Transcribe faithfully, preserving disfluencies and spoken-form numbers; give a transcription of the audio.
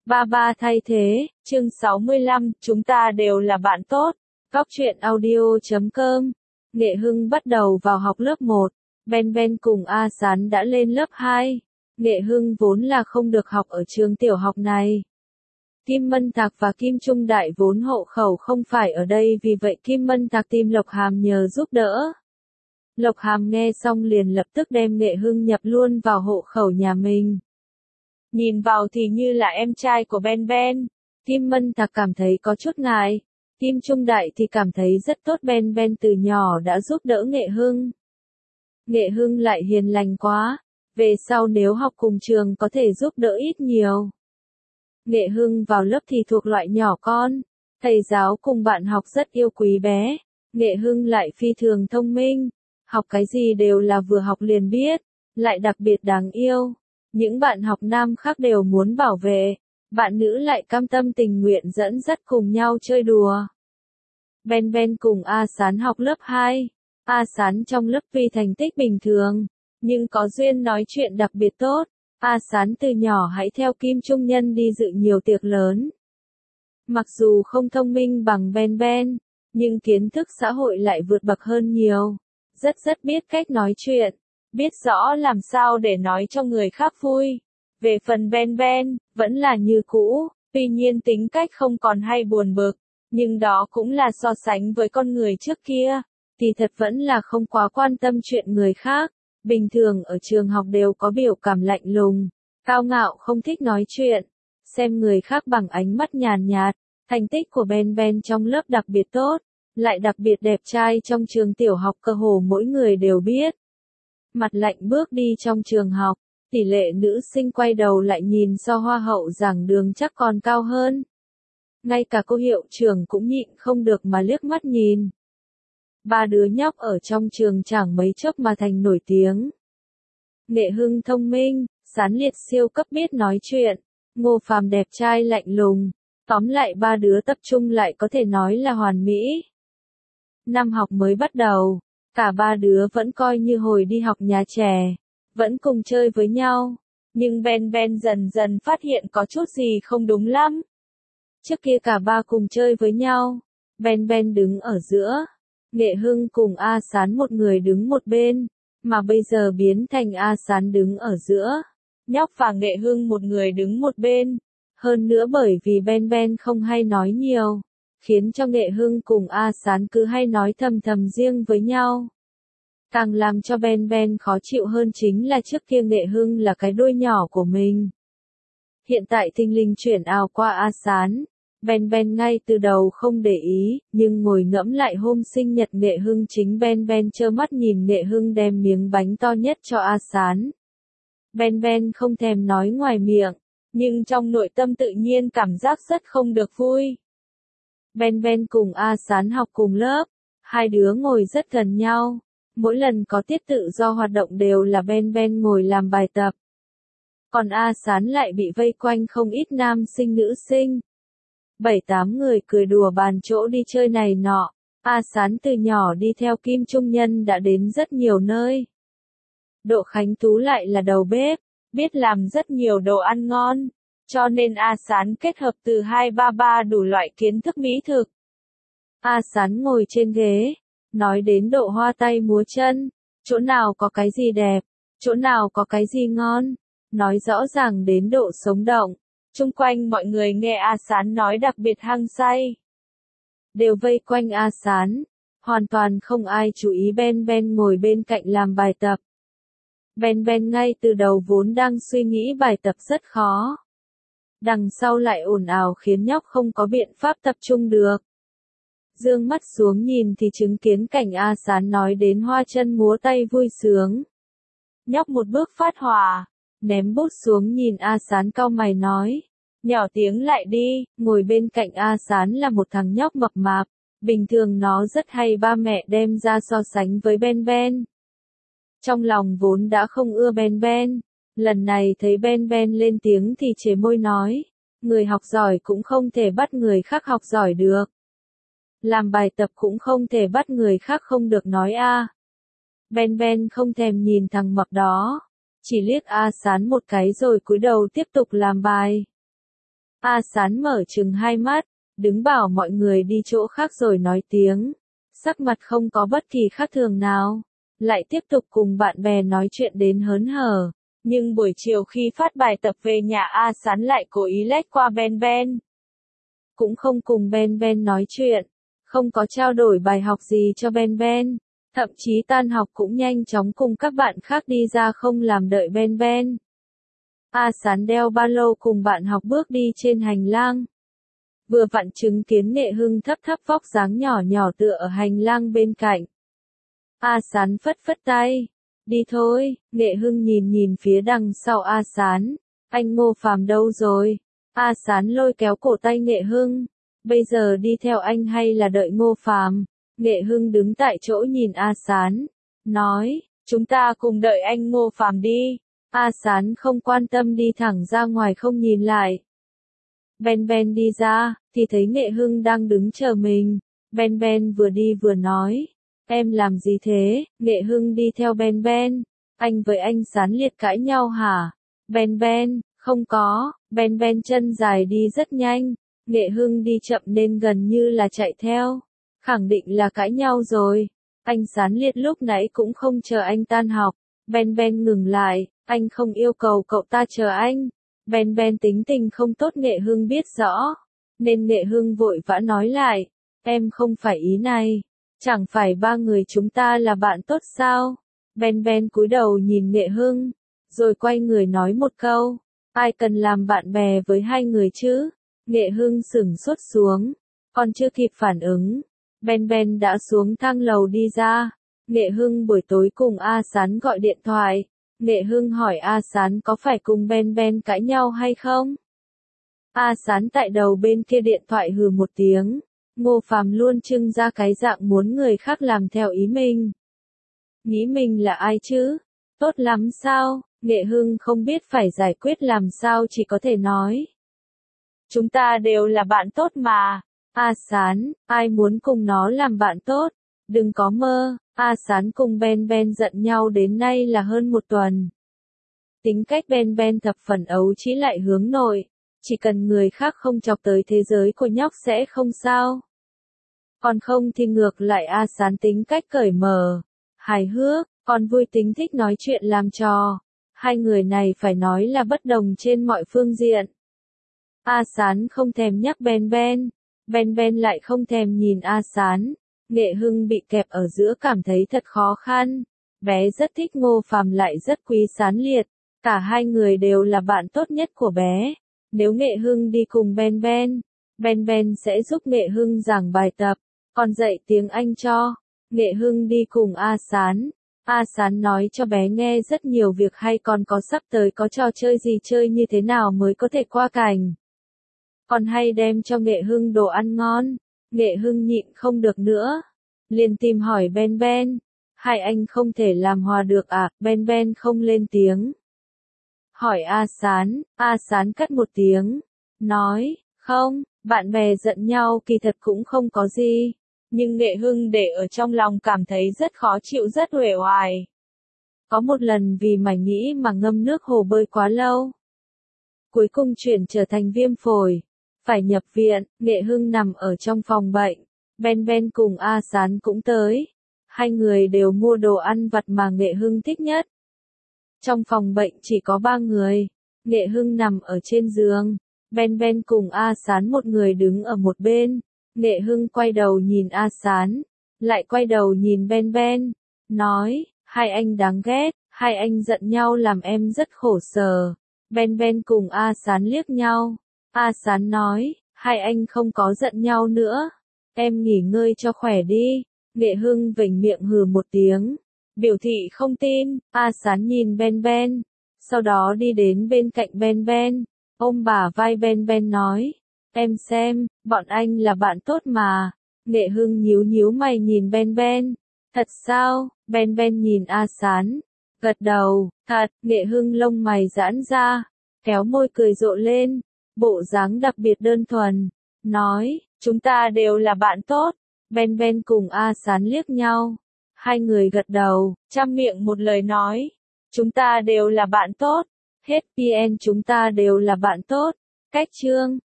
Ba ba thay thế, chương sáu mươi lăm, chúng ta đều là bạn tốt. Góc truyện audio chấm com. Nghệ Hưng bắt đầu vào học lớp một. Ben Ben cùng A Sán đã lên lớp hai. Nghệ Hưng vốn là không được học ở trường tiểu học này. Kim Mân Thạc và Kim Trung Đại vốn hộ khẩu không phải ở đây, vì vậy Kim Mân Thạc tìm Lộc Hàm nhờ giúp đỡ. Lộc Hàm nghe xong liền lập tức đem Nghệ Hưng nhập luôn vào hộ khẩu nhà mình. Nhìn vào thì như là em trai của Ben Ben. Kim Mân Thạc cảm thấy có chút ngại. Kim Trung Đại thì cảm thấy rất tốt, Ben Ben từ nhỏ đã giúp đỡ Nghệ Hưng. Nghệ Hưng lại hiền lành quá. Về sau nếu học cùng trường có thể giúp đỡ ít nhiều. Nghệ Hưng vào lớp thì thuộc loại nhỏ con. Thầy giáo cùng bạn học rất yêu quý bé. Nghệ Hưng lại phi thường thông minh. Học cái gì đều là vừa học liền biết. Lại đặc biệt đáng yêu. Những bạn học nam khác đều muốn bảo vệ. Bạn nữ lại cam tâm tình nguyện dẫn dắt cùng nhau chơi đùa. Ben Ben cùng A Sán học lớp hai. A Sán trong lớp tuy thành tích bình thường, nhưng có duyên nói chuyện đặc biệt tốt. A Sán từ nhỏ hãy theo Kim Trung Nhân đi dự nhiều tiệc lớn. Mặc dù không thông minh bằng Ben Ben, nhưng kiến thức xã hội lại vượt bậc hơn nhiều. Rất rất biết cách nói chuyện, biết rõ làm sao để nói cho người khác vui. Về phần Ben Ben, vẫn là như cũ, tuy nhiên tính cách không còn hay buồn bực, nhưng đó cũng là so sánh với con người trước kia, thì thật vẫn là không quá quan tâm chuyện người khác. Bình thường ở trường học đều có biểu cảm lạnh lùng, cao ngạo, không thích nói chuyện, xem người khác bằng ánh mắt nhàn nhạt. Thành tích của Ben Ben trong lớp đặc biệt tốt, lại đặc biệt đẹp trai, trong trường tiểu học cơ hồ mỗi người đều biết. Mặt lạnh bước đi trong trường học, tỷ lệ nữ sinh quay đầu lại nhìn so hoa hậu giảng đường chắc còn cao hơn. Ngay cả cô hiệu trưởng cũng nhịn không được mà liếc mắt nhìn. Ba đứa nhóc ở trong trường chẳng mấy chốc mà thành nổi tiếng. Nghệ Hưng thông minh, Sán Liệt siêu cấp biết nói chuyện, Ngô Phàm đẹp trai lạnh lùng. Tóm lại ba đứa tập trung lại có thể nói là hoàn mỹ. Năm học mới bắt đầu, cả ba đứa vẫn coi như hồi đi học nhà trẻ, vẫn cùng chơi với nhau. Nhưng Ben Ben dần dần phát hiện có chút gì không đúng lắm. Trước kia cả ba cùng chơi với nhau, Ben Ben đứng ở giữa, Nghệ Hưng cùng A Sán một người đứng một bên, mà bây giờ biến thành A Sán đứng ở giữa, Nhóc và Nghệ Hưng một người đứng một bên. Hơn nữa bởi vì Ben Ben không hay nói nhiều, khiến cho Nghệ Hưng cùng A Sán cứ hay nói thầm thầm riêng với nhau. Càng làm cho Ben Ben khó chịu hơn chính là trước kia Nghệ Hưng là cái đuôi nhỏ của mình. Hiện tại thình lình chuyển ào qua A Sán. Ben Ben ngay từ đầu không để ý, nhưng ngồi ngẫm lại hôm sinh nhật Nghệ Hưng chính Ben Ben trơ mắt nhìn Nghệ Hưng đem miếng bánh to nhất cho A Sán. Ben Ben không thèm nói ngoài miệng, nhưng trong nội tâm tự nhiên cảm giác rất không được vui. Ben Ben cùng A Sán học cùng lớp, hai đứa ngồi rất gần nhau, mỗi lần có tiết tự do hoạt động đều là Ben Ben ngồi làm bài tập. Còn A Sán lại bị vây quanh không ít nam sinh nữ sinh. Bảy tám người cười đùa bàn chỗ đi chơi này nọ. A Sán từ nhỏ đi theo Kim Trung Nhân đã đến rất nhiều nơi. Độ Khánh Tú lại là đầu bếp, biết làm rất nhiều đồ ăn ngon, cho nên A Sán kết hợp từ hai ba ba đủ loại kiến thức mỹ thực. A Sán ngồi trên ghế, nói đến độ hoa tay múa chân, chỗ nào có cái gì đẹp, chỗ nào có cái gì ngon, nói rõ ràng đến độ sống động. Chung quanh mọi người nghe A Sán nói đặc biệt hăng say, đều vây quanh A Sán, hoàn toàn không ai chú ý Ben Ben ngồi bên cạnh làm bài tập. Ben Ben ngay từ đầu vốn đang suy nghĩ bài tập rất khó. Đằng sau lại ồn ào khiến nhóc không có biện pháp tập trung được. Dương mắt xuống nhìn thì chứng kiến cảnh A Sán nói đến hoa chân múa tay vui sướng. Nhóc một bước phát hỏa, ném bút xuống nhìn A Sán cau mày nói. Nhỏ tiếng lại đi, ngồi bên cạnh A Sán là một thằng nhóc mập mạp. Bình thường nó rất hay ba mẹ đem ra so sánh với Ben Ben. Trong lòng vốn đã không ưa Ben Ben, lần này thấy Ben Ben lên tiếng thì chế môi nói, người học giỏi cũng không thể bắt người khác học giỏi được. Làm bài tập cũng không thể bắt người khác không được nói a. Ben Ben không thèm nhìn thằng mập đó, chỉ liếc A Sán một cái rồi cúi đầu tiếp tục làm bài. A Sán mở trừng hai mắt, đứng bảo mọi người đi chỗ khác rồi nói tiếng. Sắc mặt không có bất kỳ khác thường nào. Lại tiếp tục cùng bạn bè nói chuyện đến hớn hở. Nhưng buổi chiều khi phát bài tập về nhà A Sán lại cố ý lách qua Ben Ben. Cũng không cùng Ben Ben nói chuyện. Không có trao đổi bài học gì cho Ben Ben. Thậm chí tan học cũng nhanh chóng cùng các bạn khác đi ra không làm đợi Ben Ben. A Sán đeo ba lô cùng bạn học bước đi trên hành lang. Vừa vặn chứng kiến Nghệ Hưng thấp thấp vóc dáng nhỏ nhỏ tựa ở hành lang bên cạnh. A Sán phất phất tay. Đi thôi, Nghệ Hưng nhìn nhìn phía đằng sau A Sán. Anh Ngô Phàm đâu rồi? A Sán lôi kéo cổ tay Nghệ Hưng. Bây giờ đi theo anh hay là đợi Ngô Phàm? Nghệ Hưng đứng tại chỗ nhìn A Sán. Nói, chúng ta cùng đợi anh Ngô Phàm đi. A Sán không quan tâm đi thẳng ra ngoài không nhìn lại. Ben Ben đi ra, thì thấy Nghệ Hưng đang đứng chờ mình. Ben Ben vừa đi vừa nói. Em làm gì thế? Nghệ Hưng đi theo Ben Ben. Anh với anh Sán liệt cãi nhau hả? Ben Ben, không có. Ben Ben chân dài đi rất nhanh. Nghệ Hưng đi chậm nên gần như là chạy theo. Khẳng định là cãi nhau rồi. Anh Sán liệt lúc nãy cũng không chờ anh tan học. Ben Ben ngừng lại. Anh không yêu cầu cậu ta chờ anh. Ben Ben tính tình không tốt Nghệ Hưng biết rõ. Nên Nghệ Hưng vội vã nói lại. Em không phải ý này. Chẳng phải ba người chúng ta là bạn tốt sao? Ben Ben cúi đầu nhìn Nghệ Hưng. Rồi quay người nói một câu. Ai cần làm bạn bè với hai người chứ? Nghệ Hưng sửng sốt xuống. Còn chưa kịp phản ứng. Ben Ben đã xuống thang lầu đi ra. Nghệ Hưng buổi tối cùng A Sán gọi điện thoại. Nghệ Hưng hỏi A Sán có phải cùng Ben Ben cãi nhau hay không? A Sán tại đầu bên kia điện thoại hừ một tiếng. Ngô Phàm luôn trưng ra cái dạng muốn người khác làm theo ý mình. Nghĩ mình là ai chứ? Tốt lắm sao? Nghệ Hưng không biết phải giải quyết làm sao chỉ có thể nói. Chúng ta đều là bạn tốt mà. A Sán, ai muốn cùng nó làm bạn tốt? Đừng có mơ. A Sán cùng Ben Ben giận nhau đến nay là hơn một tuần. Tính cách Ben Ben thập phần ấu trĩ lại hướng nội. Chỉ cần người khác không chọc tới thế giới của nhóc sẽ không sao. Còn không thì ngược lại A Sán tính cách cởi mở, hài hước, còn vui tính thích nói chuyện làm trò. Hai người này phải nói là bất đồng trên mọi phương diện. A Sán không thèm nhắc Ben Ben. Ben Ben lại không thèm nhìn A Sán. Nghệ Hưng bị kẹp ở giữa cảm thấy thật khó khăn. Bé rất thích Ngô Phàm lại rất quý Sán Liệt. Cả hai người đều là bạn tốt nhất của bé. Nếu Nghệ Hưng đi cùng Ben Ben, Ben Ben sẽ giúp Nghệ Hưng giảng bài tập, còn dạy tiếng Anh cho. Nghệ Hưng đi cùng A Sán. A Sán nói cho bé nghe rất nhiều việc hay, còn có sắp tới có trò chơi gì chơi như thế nào mới có thể qua cảnh. Còn hay đem cho Nghệ Hưng đồ ăn ngon. Nghệ Hưng nhịn không được nữa. Liền tìm hỏi Ben Ben. Hai anh không thể làm hòa được à? Ben Ben không lên tiếng. Hỏi A Sán. A Sán cắt một tiếng. Nói, không, bạn bè giận nhau kỳ thật cũng không có gì. Nhưng Nghệ Hưng để ở trong lòng cảm thấy rất khó chịu, rất uể oải. Có một lần vì mải nghĩ mà ngâm nước hồ bơi quá lâu. Cuối cùng chuyển trở thành viêm phổi. Phải nhập viện. Nghệ Hưng nằm ở trong phòng bệnh. Ben Ben cùng A Sán cũng tới. Hai người đều mua đồ ăn vặt mà Nghệ Hưng thích nhất. Trong phòng bệnh chỉ có ba người. Nghệ Hưng nằm ở trên giường. Ben Ben cùng A Sán một người đứng ở một bên. Nghệ Hưng quay đầu nhìn A Sán. Lại quay đầu nhìn Ben Ben. Nói, hai anh đáng ghét. Hai anh giận nhau làm em rất khổ sở. Ben Ben cùng A Sán liếc nhau. A Sán nói, hai anh không có giận nhau nữa. Em nghỉ ngơi cho khỏe đi. Nghệ Hưng vểnh miệng hừ một tiếng. Biểu thị không tin. A Sán nhìn Ben Ben. Sau đó đi đến bên cạnh Ben Ben. Ôm bả vai Ben Ben nói. Em xem, bọn anh là bạn tốt mà. Nghệ Hưng nhíu nhíu mày nhìn Ben Ben. Thật sao? Ben Ben nhìn A Sán. Gật đầu, thật. Nghệ Hưng lông mày giãn ra. Kéo môi cười rộ lên. Bộ dáng đặc biệt đơn thuần. Nói, chúng ta đều là bạn tốt. Ben Ben cùng A Sán liếc nhau. Hai người gật đầu, chăm miệng một lời nói. Chúng ta đều là bạn tốt. Hết pê en chúng ta đều là bạn tốt. Cách chương.